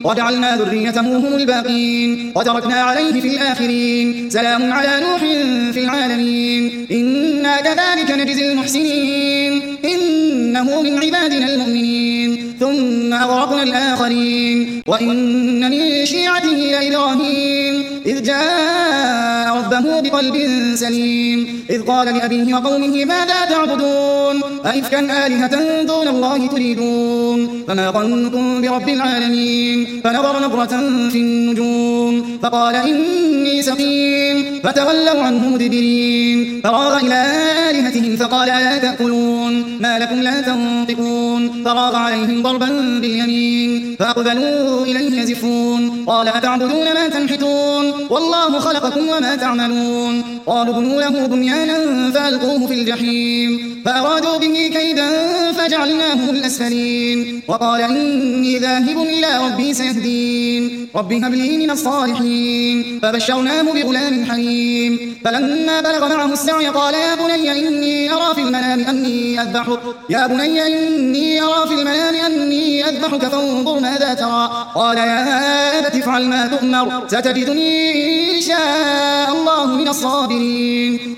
وجعلنا ذريته هم الباقين وتركنا عليه في الآخرين سلام على نوح في العالمين إنا كذلك نجزي المحسنين إنه من عبادنا المؤمنين ثم أغرقنا الآخرين وإن من شيعته لإبراهيم إذ جاء ربه بقلب سليم إذ قال لأبيه وقومه ماذا تعبدون أئفكا آلهة دون الله تريدون فما ظنكم برب العالمين فنظر نظرة في النجوم فقال إني سقيم فتولوا عنه مدبرين فراغ إلى آلهتهم فقال ألا تأكلون ما لكم لا تنطقون فراغ عليهم ضربا باليمين فأقبلوا إليه يزفون قال أتعبدون ما تنحتون والله خلقكم وما تعملون قالوا ابنوا له بنيانا فألقوه في الجحيم فأرادوا به كيدا فجعلناهم الأسفلين وقال إني ذاهب إلى ربي سيهدين رب هب لي من الصالحين فبشرناه بغلام حليم فلما بلغ معه السعي قال يا بني إني أرى في المنام أني أذبحك فانظر ماذا ترى قال يا أبت افعل ما تؤمر ستجدني إن شاء الله من الصابرين